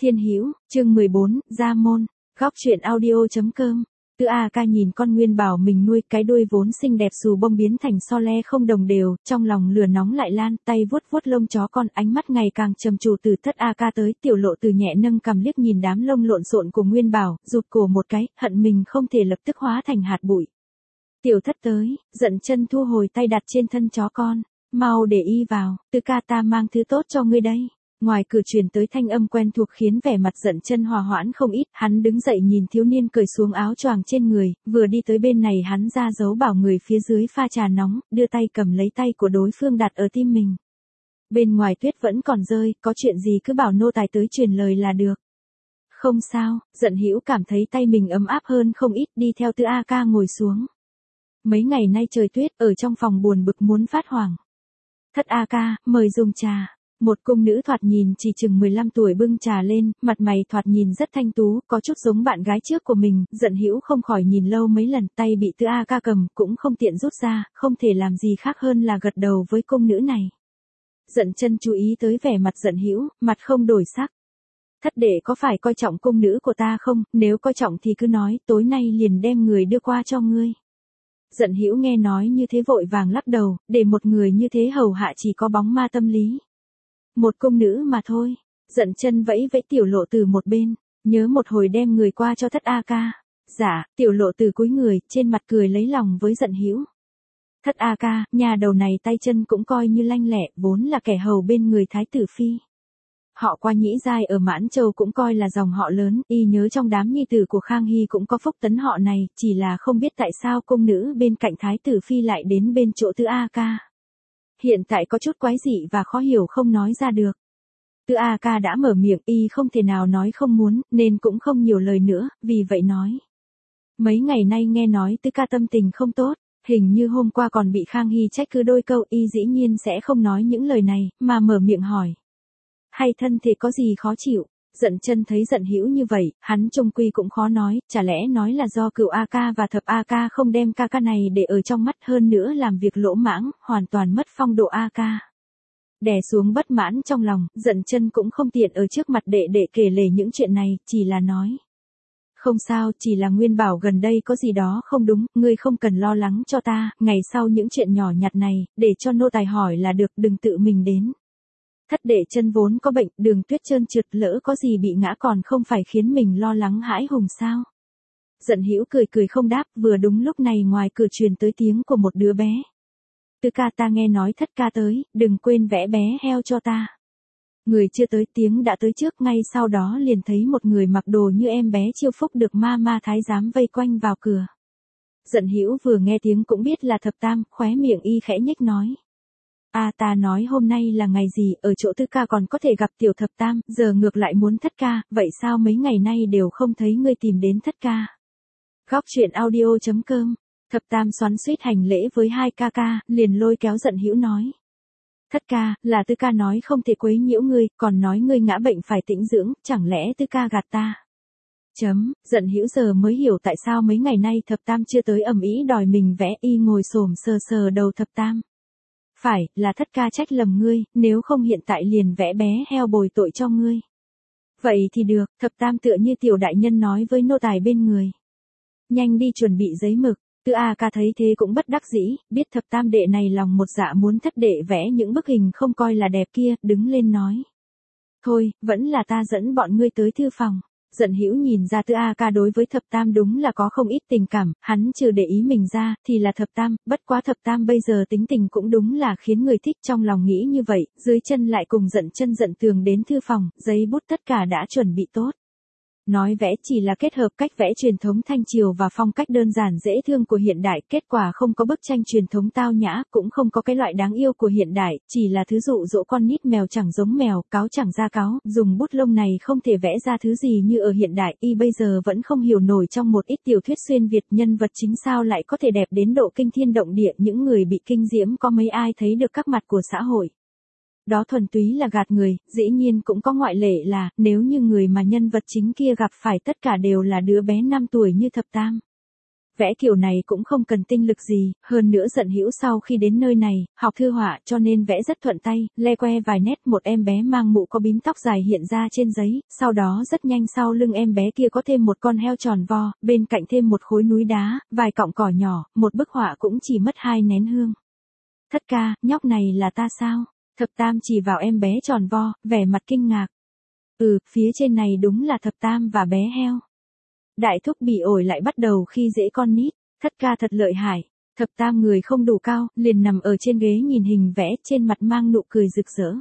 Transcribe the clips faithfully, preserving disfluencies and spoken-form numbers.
Thiên Hữu, chương mười bốn, Gia Môn, góc truyện audio chấm com. Tư A Ca nhìn con Nguyên Bảo mình nuôi, cái đuôi vốn xinh đẹp xù bông biến thành so le không đồng đều, trong lòng lửa nóng lại lan, tay vuốt vuốt lông chó con, ánh mắt ngày càng trầm trù từ Thất A Ca tới. Tiểu Lộ Từ nhẹ nâng cằm liếc nhìn đám lông lộn xộn của Nguyên Bảo, rụt cổ một cái, hận mình không thể lập tức hóa thành hạt bụi. Tiểu Thất tới, giận chân thu hồi tay đặt trên thân chó con, mau để y vào, Tư ca ta mang thứ tốt cho ngươi đây. Ngoài cửa truyền tới thanh âm quen thuộc khiến vẻ mặt giận chân hòa hoãn không ít, hắn đứng dậy nhìn thiếu niên cởi xuống áo choàng trên người, vừa đi tới bên này hắn ra dấu bảo người phía dưới pha trà nóng, đưa tay cầm lấy tay của đối phương đặt ở tim mình. Bên ngoài tuyết vẫn còn rơi, có chuyện gì cứ bảo nô tài tới truyền lời là được. Không sao, Giận Hữu cảm thấy tay mình ấm áp hơn không ít, đi theo Tư A Ca ngồi xuống. Mấy ngày nay trời tuyết, ở trong phòng buồn bực muốn phát hoảng. Thất A Ca, mời dùng trà. Một cung nữ thoạt nhìn chỉ chừng mười lăm tuổi bưng trà lên, mặt mày thoạt nhìn rất thanh tú, có chút giống bạn gái trước của mình. Giận Hữu không khỏi nhìn lâu mấy lần, tay bị Tư A Ca cầm, cũng không tiện rút ra, không thể làm gì khác hơn là gật đầu với cung nữ này. Giận Chân chú ý tới vẻ mặt Giận Hữu, mặt không đổi sắc. Thất đệ có phải coi trọng cung nữ của ta không, nếu coi trọng thì cứ nói, tối nay liền đem người đưa qua cho ngươi. Giận Hữu nghe nói như thế vội vàng lắc đầu, để một người như thế hầu hạ chỉ có bóng ma tâm lý. Một cung nữ mà thôi. Giận Chân vẫy vẫy Tiểu Lộ Từ một bên, nhớ một hồi đem người qua cho Thất A Ca. Dạ, Tiểu Lộ Từ cúi người, trên mặt cười lấy lòng với Giận Hữu. Thất A Ca, nhà đầu này tay chân cũng coi như lanh lẹ, vốn là kẻ hầu bên người thái tử phi. Họ qua Nhĩ Giai ở Mãn Châu cũng coi là dòng họ lớn, y nhớ trong đám nhi tử của Khang Hy cũng có Phúc Tấn họ này, chỉ là không biết tại sao cung nữ bên cạnh thái tử phi lại đến bên chỗ Tư A Ca. Hiện tại có chút quái dị và khó hiểu không nói ra được. Tư A Ca đã mở miệng, y không thể nào nói không muốn, nên cũng không nhiều lời nữa, vì vậy nói. Mấy ngày nay nghe nói Tư ca tâm tình không tốt, hình như hôm qua còn bị Khang Hy trách cứ đôi câu, y dĩ nhiên sẽ không nói những lời này, mà mở miệng hỏi. Hay thân thể có gì khó chịu? Giận Chân thấy Giận Hữu như vậy, hắn chung quy cũng khó nói, chả lẽ nói là do Cửu A Ca và Thập A Ca không đem ca ca này để ở trong mắt, hơn nữa làm việc lỗ mãng, hoàn toàn mất phong độ A Ca. Đè xuống bất mãn trong lòng, Giận Chân cũng không tiện ở trước mặt đệ đệ kể lể những chuyện này, chỉ là nói. Không sao, chỉ là Nguyên Bảo gần đây có gì đó không đúng, ngươi không cần lo lắng cho ta, ngày sau những chuyện nhỏ nhặt này, để cho nô tài hỏi là được, đừng tự mình đến. Thất đệ chân vốn có bệnh, đường tuyết trơn trượt, lỡ có gì bị ngã còn không phải khiến mình lo lắng hãi hùng sao. Giận Hữu cười cười không đáp, vừa đúng lúc này ngoài cửa truyền tới tiếng của một đứa bé. Tư ca, ta nghe nói Thất ca tới, đừng quên vẽ bé heo cho ta. Người chưa tới tiếng đã tới trước, ngay sau đó liền thấy một người mặc đồ như em bé Chiêu Phúc được ma ma thái giám vây quanh vào cửa. Giận Hữu vừa nghe tiếng cũng biết là Thập Tam, khóe miệng y khẽ nhếch nói. À, ta nói hôm nay là ngày gì, ở chỗ Tư ca còn có thể gặp Tiểu Thập Tam, giờ ngược lại muốn Thất ca, vậy sao mấy ngày nay đều không thấy ngươi tìm đến Thất ca. Góc truyện audio chấm com. Thập Tam xoắn xuýt hành lễ với hai ca ca, liền lôi kéo Giận Hữu nói. Thất ca, là Tư ca nói không thể quấy nhiễu ngươi, còn nói ngươi ngã bệnh phải tĩnh dưỡng, chẳng lẽ Tư ca gạt ta. Chấm, Giận Hữu giờ mới hiểu tại sao mấy ngày nay Thập Tam chưa tới, ầm ĩ đòi mình vẽ, y ngồi xổm sờ sờ đầu Thập Tam. Phải, là Thất ca trách lầm ngươi, nếu không hiện tại liền vẽ bé heo bồi tội cho ngươi. Vậy thì được, Thập Tam tựa như tiểu đại nhân nói với nô tài bên người. Nhanh đi chuẩn bị giấy mực. Tư A Ca thấy thế cũng bất đắc dĩ, biết Thập Tam đệ này lòng một dạ muốn thất đệ vẽ những bức hình không coi là đẹp kia, đứng lên nói. Thôi, vẫn là ta dẫn bọn ngươi tới thư phòng. Giận Hữu nhìn ra Tư A Ca đối với Thập Tam đúng là có không ít tình cảm, hắn trừ để ý mình ra, thì là Thập Tam, bất quá Thập Tam bây giờ tính tình cũng đúng là khiến người thích, trong lòng nghĩ như vậy, dưới chân lại cùng Giận Chân Giận Tường đến thư phòng, giấy bút tất cả đã chuẩn bị tốt. Nói vẽ chỉ là kết hợp cách vẽ truyền thống Thanh Triều và phong cách đơn giản dễ thương của hiện đại, kết quả không có bức tranh truyền thống tao nhã, cũng không có cái loại đáng yêu của hiện đại, chỉ là thứ dụ dỗ con nít, mèo chẳng giống mèo, cáo chẳng ra cáo, dùng bút lông này không thể vẽ ra thứ gì như ở hiện đại, y bây giờ vẫn không hiểu nổi trong một ít tiểu thuyết xuyên Việt nhân vật chính sao lại có thể đẹp đến độ kinh thiên động địa, những người bị kinh diễm có mấy ai thấy được các mặt của xã hội. Đó thuần túy là gạt người, dĩ nhiên cũng có ngoại lệ là, nếu như người mà nhân vật chính kia gặp phải tất cả đều là đứa bé năm tuổi như Thập Tam. Vẽ kiểu này cũng không cần tinh lực gì, hơn nữa Dận Hữu sau khi đến nơi này, học thư họa cho nên vẽ rất thuận tay, le que vài nét một em bé mang mũ có bím tóc dài hiện ra trên giấy, sau đó rất nhanh sau lưng em bé kia có thêm một con heo tròn vo, bên cạnh thêm một khối núi đá, vài cọng cỏ nhỏ, một bức họa cũng chỉ mất hai nén hương. Thất ca, nhóc này là ta sao? Thập Tam chỉ vào em bé tròn vo, vẻ mặt kinh ngạc. Ừ, phía trên này đúng là Thập Tam và bé heo. Đại thúc bị ổi lại bắt đầu khi dễ con nít, thất ca thật lợi hại. Thập Tam người không đủ cao, liền nằm ở trên ghế nhìn hình vẽ, trên mặt mang nụ cười rực rỡ.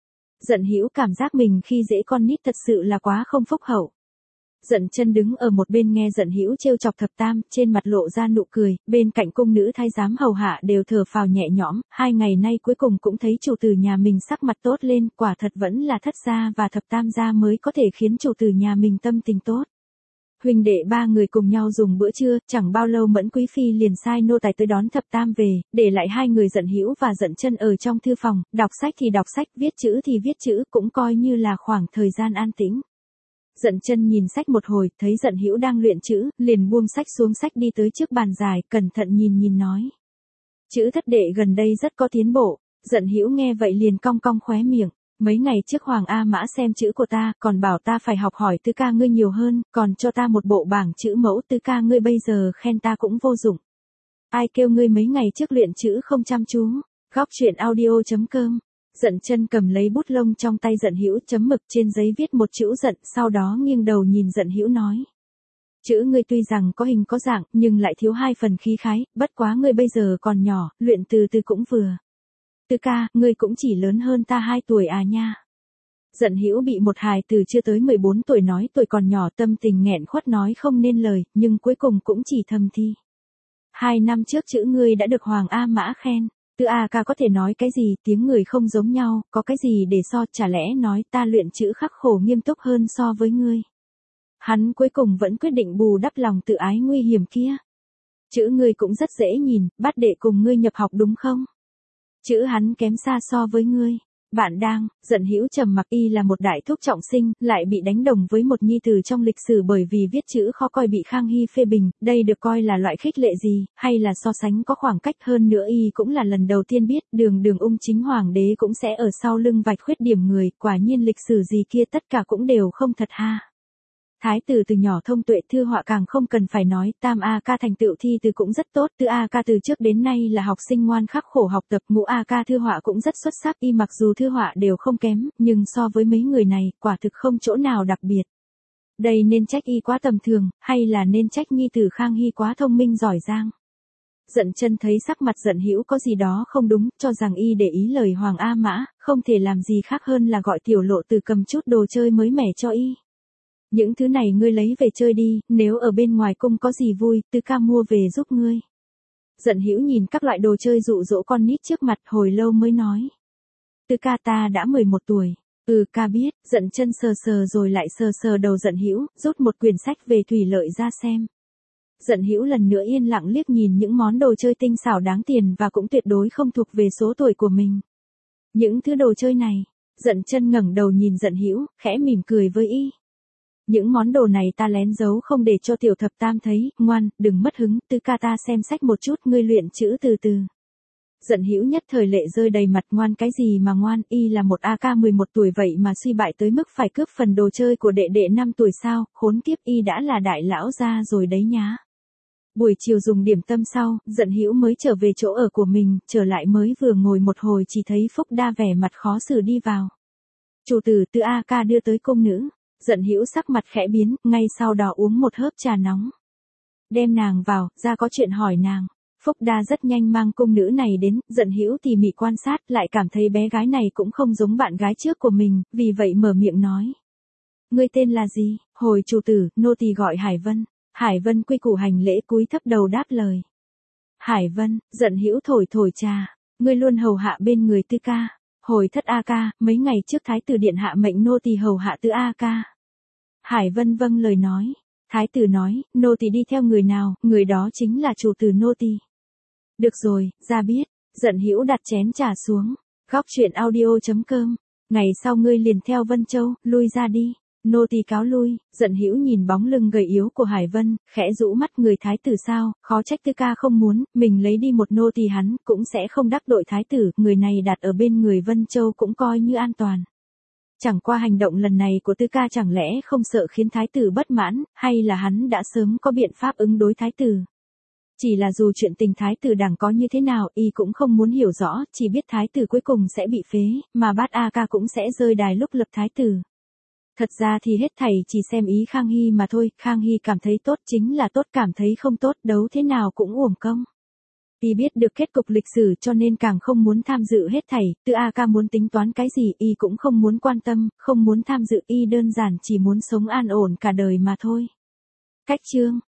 Dận Hữu cảm giác mình khi dễ con nít thật sự là quá không phúc hậu. Dận Chân đứng ở một bên nghe Dận Hữu trêu chọc Thập Tam, trên mặt lộ ra nụ cười, bên cạnh cung nữ thái giám hầu hạ đều thở phào nhẹ nhõm, hai ngày nay cuối cùng cũng thấy chủ tử nhà mình sắc mặt tốt lên, quả thật vẫn là Thất gia và Thập Tam gia mới có thể khiến chủ tử nhà mình tâm tình tốt. Huynh đệ ba người cùng nhau dùng bữa trưa, chẳng bao lâu Mẫn Quý Phi liền sai nô tài tới đón Thập Tam về, để lại hai người Dận Hữu và Dận Chân ở trong thư phòng, đọc sách thì đọc sách, viết chữ thì viết chữ, cũng coi như là khoảng thời gian an tĩnh. Dận Chân nhìn sách một hồi, thấy Dận Hữu đang luyện chữ, liền buông sách xuống, sách đi tới trước bàn dài, cẩn thận nhìn nhìn nói. Chữ thất đệ gần đây rất có tiến bộ. Dận Hữu nghe vậy liền cong cong khóe miệng. Mấy ngày trước Hoàng A Mã xem chữ của ta, còn bảo ta phải học hỏi Tứ ca ngươi nhiều hơn, còn cho ta một bộ bảng chữ mẫu, Tứ ca ngươi bây giờ khen ta cũng vô dụng. Ai kêu ngươi mấy ngày trước luyện chữ không chăm chú? Góc truyện audio chấm com. Dận Chân cầm lấy bút lông trong tay Dận Hữu, chấm mực trên giấy viết một chữ giận, sau đó nghiêng đầu nhìn Dận Hữu nói. Chữ ngươi tuy rằng có hình có dạng, nhưng lại thiếu hai phần khí khái, bất quá ngươi bây giờ còn nhỏ, luyện từ từ cũng vừa. Tứ ca, ngươi cũng chỉ lớn hơn ta hai tuổi à nha. Dận Hữu bị một hài từ chưa tới mười bốn tuổi nói tuổi còn nhỏ, tâm tình nghẹn khuất nói không nên lời, nhưng cuối cùng cũng chỉ thầm thi. Hai năm trước chữ ngươi đã được Hoàng A Mã khen. Tư A ca có thể nói cái gì, tiếng người không giống nhau, có cái gì để so, chả lẽ nói ta luyện chữ khắc khổ nghiêm túc hơn so với ngươi. Hắn cuối cùng vẫn quyết định bù đắp lòng tự ái nguy hiểm kia. Chữ ngươi cũng rất dễ nhìn, bát đệ cùng ngươi nhập học đúng không? Chữ hắn kém xa so với ngươi. Bạn đang, Dận Hữu trầm mặc, y là một đại thúc trọng sinh, lại bị đánh đồng với một nhi tử trong lịch sử bởi vì viết chữ khó coi bị Khang Hy phê bình, đây được coi là loại khích lệ gì, hay là so sánh có khoảng cách, hơn nữa y cũng là lần đầu tiên biết, đường đường ung chính hoàng đế cũng sẽ ở sau lưng vạch khuyết điểm người, quả nhiên lịch sử gì kia tất cả cũng đều không thật ha. Thái tử từ nhỏ thông tuệ, thư họa càng không cần phải nói, Tam A ca thành tựu thi từ cũng rất tốt, Tứ A ca từ trước đến nay là học sinh ngoan khắc khổ học tập, Ngũ A ca thư họa cũng rất xuất sắc, y mặc dù thư họa đều không kém, nhưng so với mấy người này, quả thực không chỗ nào đặc biệt. Đây nên trách y quá tầm thường, hay là nên trách nhi tử Khang Hy quá thông minh giỏi giang? Dận Chân thấy sắc mặt Dận Hữu có gì đó không đúng, cho rằng y để ý lời Hoàng A Mã, không thể làm gì khác hơn là gọi tiểu lộ từ cầm chút đồ chơi mới mẻ cho y. Những thứ này ngươi lấy về chơi đi, nếu ở bên ngoài cung có gì vui, Tứ ca mua về giúp ngươi. Dận Hữu nhìn các loại đồ chơi dụ dỗ con nít trước mặt, hồi lâu mới nói. Tứ ca, ta đã mười một tuổi. Ừ, ca biết. Dận Chân sờ sờ rồi lại sờ sờ đầu Dận Hữu, rút một quyển sách về thủy lợi ra xem. Dận Hữu lần nữa yên lặng liếc nhìn những món đồ chơi tinh xảo đáng tiền và cũng tuyệt đối không thuộc về số tuổi của mình. Những thứ đồ chơi này. Dận Chân ngẩng đầu nhìn Dận Hữu, khẽ mỉm cười với y. Những món đồ này ta lén giấu không để cho tiểu Thập Tam thấy, ngoan, đừng mất hứng, Tứ ca ta xem sách một chút, ngươi luyện chữ từ từ. Dận Hữu nhất thời lệ rơi đầy mặt, ngoan cái gì mà ngoan, y là một A ca mười một tuổi vậy mà suy bại tới mức phải cướp phần đồ chơi của đệ đệ năm tuổi sao, khốn kiếp, y đã là đại lão gia rồi đấy nhá. Buổi chiều dùng điểm tâm sau, Dận Hữu mới trở về chỗ ở của mình, trở lại mới vừa ngồi một hồi chỉ thấy Phúc Đa vẻ mặt khó xử đi vào. Chủ tử, Tư A ca đưa tới cung nữ. Dận Hữu sắc mặt khẽ biến, ngay sau đó uống một hớp trà nóng. Đem nàng vào, ra có chuyện hỏi nàng. Phúc Đa rất nhanh mang cung nữ này đến, Dận Hữu tỉ mỉ quan sát, lại cảm thấy bé gái này cũng không giống bạn gái trước của mình, vì vậy mở miệng nói. Ngươi tên là gì? Hồi chủ tử, nô tỳ gọi Hải Vân. Hải Vân quy củ hành lễ cúi thấp đầu đáp lời. Hải Vân, Dận Hữu thổi thổi trà. Ngươi luôn hầu hạ bên người Tư ca. Hồi Thất A ca, mấy ngày trước Thái tử điện hạ mệnh nô tỳ hầu hạ Tứ A ca. Hải Vân vâng lời nói. Thái tử nói, nô tỳ đi theo người nào, người đó chính là chủ tử nô tỳ. Được rồi, ra biết. Dận Hữu đặt chén trà xuống. Góc truyện audio chấm com. Ngày sau ngươi liền theo Vân Châu, lui ra đi. Nô tỳ cáo lui. Giận hữu nhìn bóng lưng gầy yếu của Hải Vân, khẽ rũ mắt, người thái tử sao, khó trách Tư ca không muốn, mình lấy đi một nô tỳ hắn, cũng sẽ không đắc tội thái tử, người này đặt ở bên người Vân Châu cũng coi như an toàn. Chẳng qua hành động lần này của Tư ca chẳng lẽ không sợ khiến thái tử bất mãn, hay là hắn đã sớm có biện pháp ứng đối thái tử. Chỉ là dù chuyện tình thái tử đảng có như thế nào, y cũng không muốn hiểu rõ, chỉ biết thái tử cuối cùng sẽ bị phế, mà bát A Ca cũng sẽ rơi đài lúc lập thái tử. Thật ra thì hết thảy chỉ xem ý Khang Hy mà thôi, Khang Hy cảm thấy tốt chính là tốt, cảm thấy không tốt, đấu thế nào cũng uổng công. Y biết được kết cục lịch sử cho nên càng không muốn tham dự hết thảy, Tư A Ca muốn tính toán cái gì, y cũng không muốn quan tâm, không muốn tham dự, y đơn giản chỉ muốn sống an ổn cả đời mà thôi. Cách chương